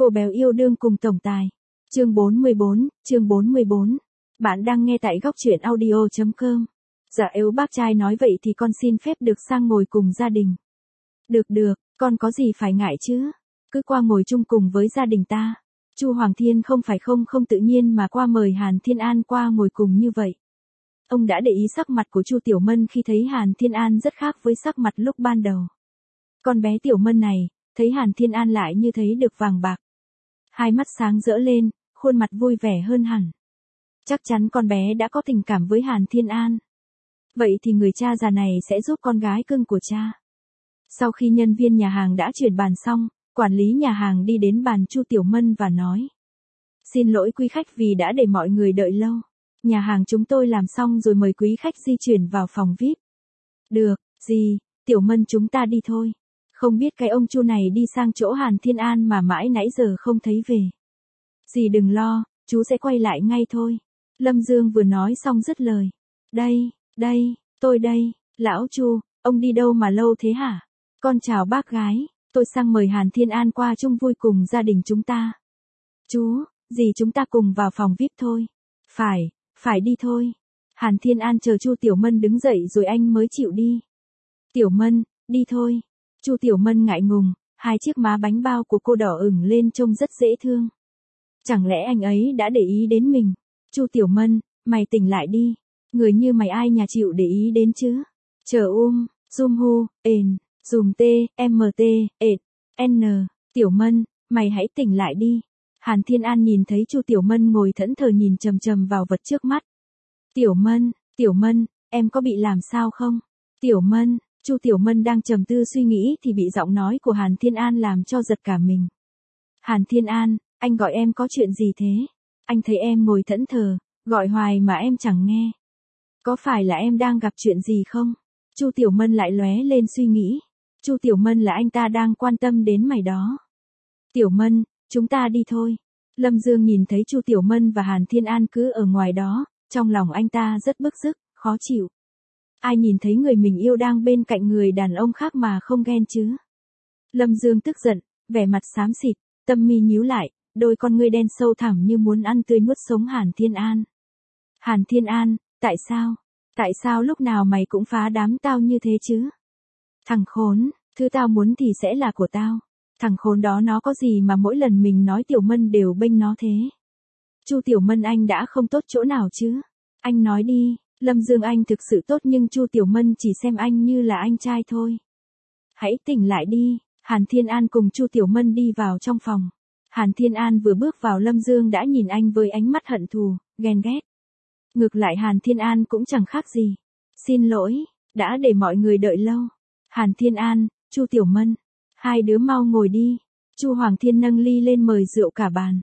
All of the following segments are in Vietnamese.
Cô béo yêu đương cùng tổng tài. Chương 44. Bạn đang nghe tại góc truyện audio.com. Dạ nếu bác trai nói vậy thì con xin phép được sang ngồi cùng gia đình. Được, con có gì phải ngại chứ? Cứ qua ngồi chung cùng với gia đình ta. Chu Hoàng Thiên không phải không tự nhiên mà qua mời Hàn Thiên An qua ngồi cùng như vậy. Ông đã để ý sắc mặt của Chu Tiểu Mân khi thấy Hàn Thiên An rất khác với sắc mặt lúc ban đầu. Con bé Tiểu Mân này, thấy Hàn Thiên An lại như thấy được vàng bạc. Hai mắt sáng rỡ lên, khuôn mặt vui vẻ hơn hẳn. Chắc chắn con bé đã có tình cảm với Hàn Thiên An. Vậy thì người cha già này sẽ giúp con gái cưng của cha. Sau khi nhân viên nhà hàng đã chuyển bàn xong, quản lý nhà hàng đi đến bàn Chu Tiểu Mân và nói: Xin lỗi quý khách vì đã để mọi người đợi lâu. Nhà hàng chúng tôi làm xong rồi, mời quý khách di chuyển vào phòng VIP. Được, Tiểu Mân chúng ta đi thôi. Không biết cái ông Chu này đi sang chỗ Hàn Thiên An mà mãi nãy giờ không thấy về. Dì đừng lo, chú sẽ quay lại ngay thôi. Lâm Dương vừa nói xong dứt lời. Tôi đây, lão Chu, ông đi đâu mà lâu thế hả? Con chào bác gái, tôi sang mời Hàn Thiên An qua chung vui cùng gia đình chúng ta. Chú, dì chúng ta cùng vào phòng VIP thôi. Phải đi thôi. Hàn Thiên An chờ Chu Tiểu Mân đứng dậy rồi anh mới chịu đi. Tiểu Mân, đi thôi. Chu Tiểu Mân ngại ngùng, hai chiếc má bánh bao của cô đỏ ửng lên trông rất dễ thương. Chẳng lẽ anh ấy đã để ý đến mình? Chu Tiểu Mân, mày tỉnh lại đi. Người như mày ai nhà chịu để ý đến chứ? Chờ zoom hu, dùm t, mt, n. Tiểu Mân, mày hãy tỉnh lại đi. Hàn Thiên An nhìn thấy Chu Tiểu Mân ngồi thẫn thờ nhìn chằm vào vật trước mắt. Tiểu Mân, em có bị làm sao không? Tiểu Mân, Chu Tiểu Mân đang trầm tư suy nghĩ thì bị giọng nói của Hàn Thiên An làm cho giật cả mình. Hàn Thiên An, anh gọi em có chuyện gì thế? Anh thấy em ngồi thẫn thờ, gọi hoài mà em chẳng nghe. Có phải là em đang gặp chuyện gì không? Chu Tiểu Mân lại lóe lên suy nghĩ. Chu Tiểu Mân là anh ta đang quan tâm đến mày đó. Tiểu Mân, chúng ta đi thôi. Lâm Dương nhìn thấy Chu Tiểu Mân và Hàn Thiên An cứ ở ngoài đó, trong lòng anh ta rất bức rứt, khó chịu. Ai nhìn thấy người mình yêu đang bên cạnh người đàn ông khác mà không ghen chứ? Lâm Dương tức giận, vẻ mặt xám xịt, tâm mi nhíu lại, đôi con ngươi đen sâu thẳm như muốn ăn tươi nuốt sống Hàn Thiên An. Hàn Thiên An, tại sao? Tại sao lúc nào mày cũng phá đám tao như thế chứ? Thằng khốn, thứ tao muốn thì sẽ là của tao. Thằng khốn đó nó có gì mà mỗi lần mình nói Tiểu Mân đều bênh nó thế? Chu Tiểu Mân anh đã không tốt chỗ nào chứ? Anh nói đi. Lâm Dương anh thực sự tốt nhưng Chu Tiểu Mân chỉ xem anh như là anh trai thôi. Hãy tỉnh lại đi. Hàn Thiên An cùng Chu Tiểu Mân đi vào trong phòng. Hàn Thiên An vừa bước vào Lâm Dương đã nhìn anh với ánh mắt hận thù, ghen ghét. Ngược lại Hàn Thiên An cũng chẳng khác gì. Xin lỗi, đã để mọi người đợi lâu. Hàn Thiên An, Chu Tiểu Mân, hai đứa mau ngồi đi. Chu Hoàng Thiên nâng ly lên mời rượu cả bàn.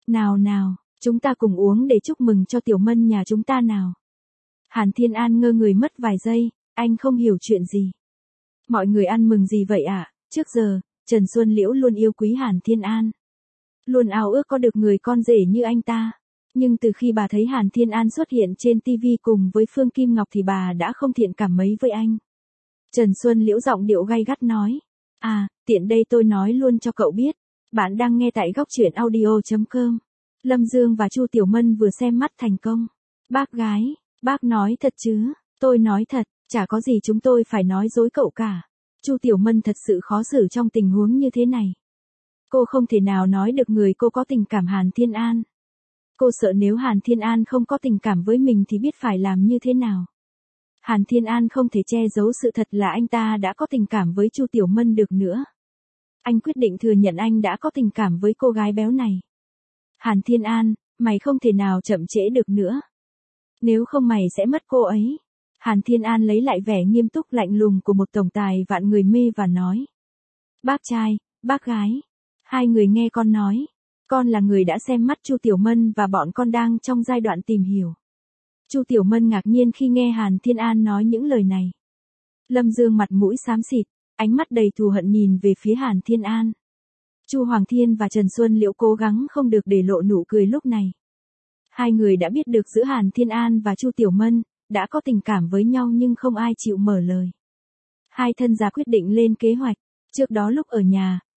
Nào, chúng ta cùng uống để chúc mừng cho Tiểu Mân nhà chúng ta nào. Hàn Thiên An ngơ người mất vài giây, anh không hiểu chuyện gì. Mọi người ăn mừng gì vậy ạ? Trước giờ, Trần Xuân Liễu luôn yêu quý Hàn Thiên An. Luôn ao ước có được người con rể như anh ta. Nhưng từ khi bà thấy Hàn Thiên An xuất hiện trên TV cùng với Phương Kim Ngọc thì bà đã không thiện cảm mấy với anh. Trần Xuân Liễu giọng điệu gay gắt nói. Tiện đây tôi nói luôn cho cậu biết. Bạn đang nghe tại góc truyện audio.com. Lâm Dương và Chu Tiểu Mân vừa xem mắt thành công. Bác gái, bác nói thật chứ? Tôi nói thật, chả có gì chúng tôi phải nói dối cậu cả. Chu Tiểu Mân thật sự khó xử trong tình huống như thế này. Cô không thể nào nói được người cô có tình cảm Hàn Thiên An. Cô sợ nếu Hàn Thiên An không có tình cảm với mình thì biết phải làm như thế nào. Hàn Thiên An không thể che giấu sự thật là anh ta đã có tình cảm với Chu Tiểu Mân được nữa. Anh quyết định thừa nhận anh đã có tình cảm với cô gái béo này. Hàn Thiên An, mày không thể nào chậm trễ được nữa. Nếu không mày sẽ mất cô ấy. Hàn Thiên An lấy lại vẻ nghiêm túc lạnh lùng của một tổng tài vạn người mê và nói. Bác trai, bác gái, hai người nghe con nói. Con là người đã xem mắt Chu Tiểu Mân và bọn con đang trong giai đoạn tìm hiểu. Chu Tiểu Mân ngạc nhiên khi nghe Hàn Thiên An nói những lời này. Lâm Dương mặt mũi xám xịt, ánh mắt đầy thù hận nhìn về phía Hàn Thiên An. Chu Hoàng Thiên và Trần Xuân Liễu cố gắng không được để lộ nụ cười lúc này. Hai người đã biết được giữa Hàn Thiên An và Chu Tiểu Mân đã có tình cảm với nhau nhưng không ai chịu mở lời. Hai thân gia quyết định lên kế hoạch. Trước đó lúc ở nhà,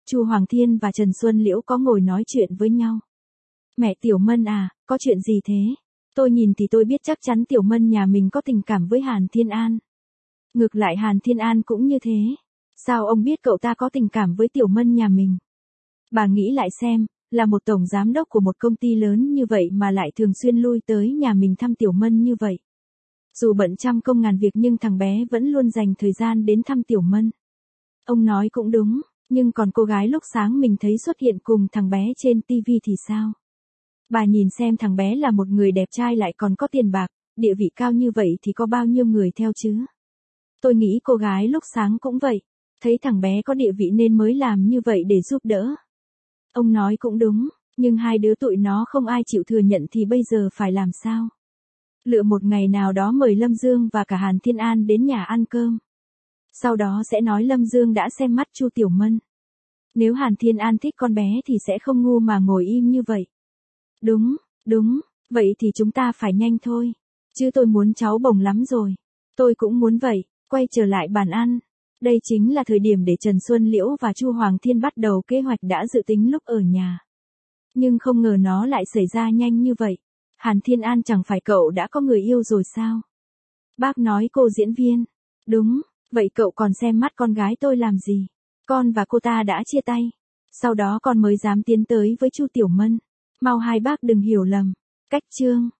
Chu Hoàng Thiên và Trần Xuân Liễu có ngồi nói chuyện với nhau. Mẹ Tiểu Mân à, có chuyện gì thế? Tôi nhìn thì tôi biết chắc chắn Tiểu Mân nhà mình có tình cảm với Hàn Thiên An. Ngược lại Hàn Thiên An cũng như thế. Sao ông biết cậu ta có tình cảm với Tiểu Mân nhà mình? Bà nghĩ lại xem, là một tổng giám đốc của một công ty lớn như vậy mà lại thường xuyên lui tới nhà mình thăm Tiểu Mân như vậy. Dù bận trăm công ngàn việc nhưng thằng bé vẫn luôn dành thời gian đến thăm Tiểu Mân. Ông nói cũng đúng, nhưng còn cô gái lúc sáng mình thấy xuất hiện cùng thằng bé trên TV thì sao? Bà nhìn xem thằng bé là một người đẹp trai lại còn có tiền bạc, địa vị cao như vậy thì có bao nhiêu người theo chứ? Tôi nghĩ cô gái lúc sáng cũng vậy, thấy thằng bé có địa vị nên mới làm như vậy để giúp đỡ. Ông nói cũng đúng, nhưng hai đứa tụi nó không ai chịu thừa nhận thì bây giờ phải làm sao? Lựa một ngày nào đó mời Lâm Dương và cả Hàn Thiên An đến nhà ăn cơm. Sau đó sẽ nói Lâm Dương đã xem mắt Chu Tiểu Mân. Nếu Hàn Thiên An thích con bé thì sẽ không ngu mà ngồi im như vậy. Đúng, vậy thì chúng ta phải nhanh thôi. Chứ tôi muốn cháu bồng lắm rồi. Tôi cũng muốn vậy, quay trở lại bàn ăn. Đây chính là thời điểm để Trần Xuân Liễu và Chu Hoàng Thiên bắt đầu kế hoạch đã dự tính lúc ở nhà. Nhưng không ngờ nó lại xảy ra nhanh như vậy. Hàn Thiên An chẳng phải cậu đã có người yêu rồi sao? Bác nói cô diễn viên. Đúng, vậy cậu còn xem mắt con gái tôi làm gì? Con và cô ta đã chia tay. Sau đó con mới dám tiến tới với Chu Tiểu Mân. Mau hai bác đừng hiểu lầm. Cách chương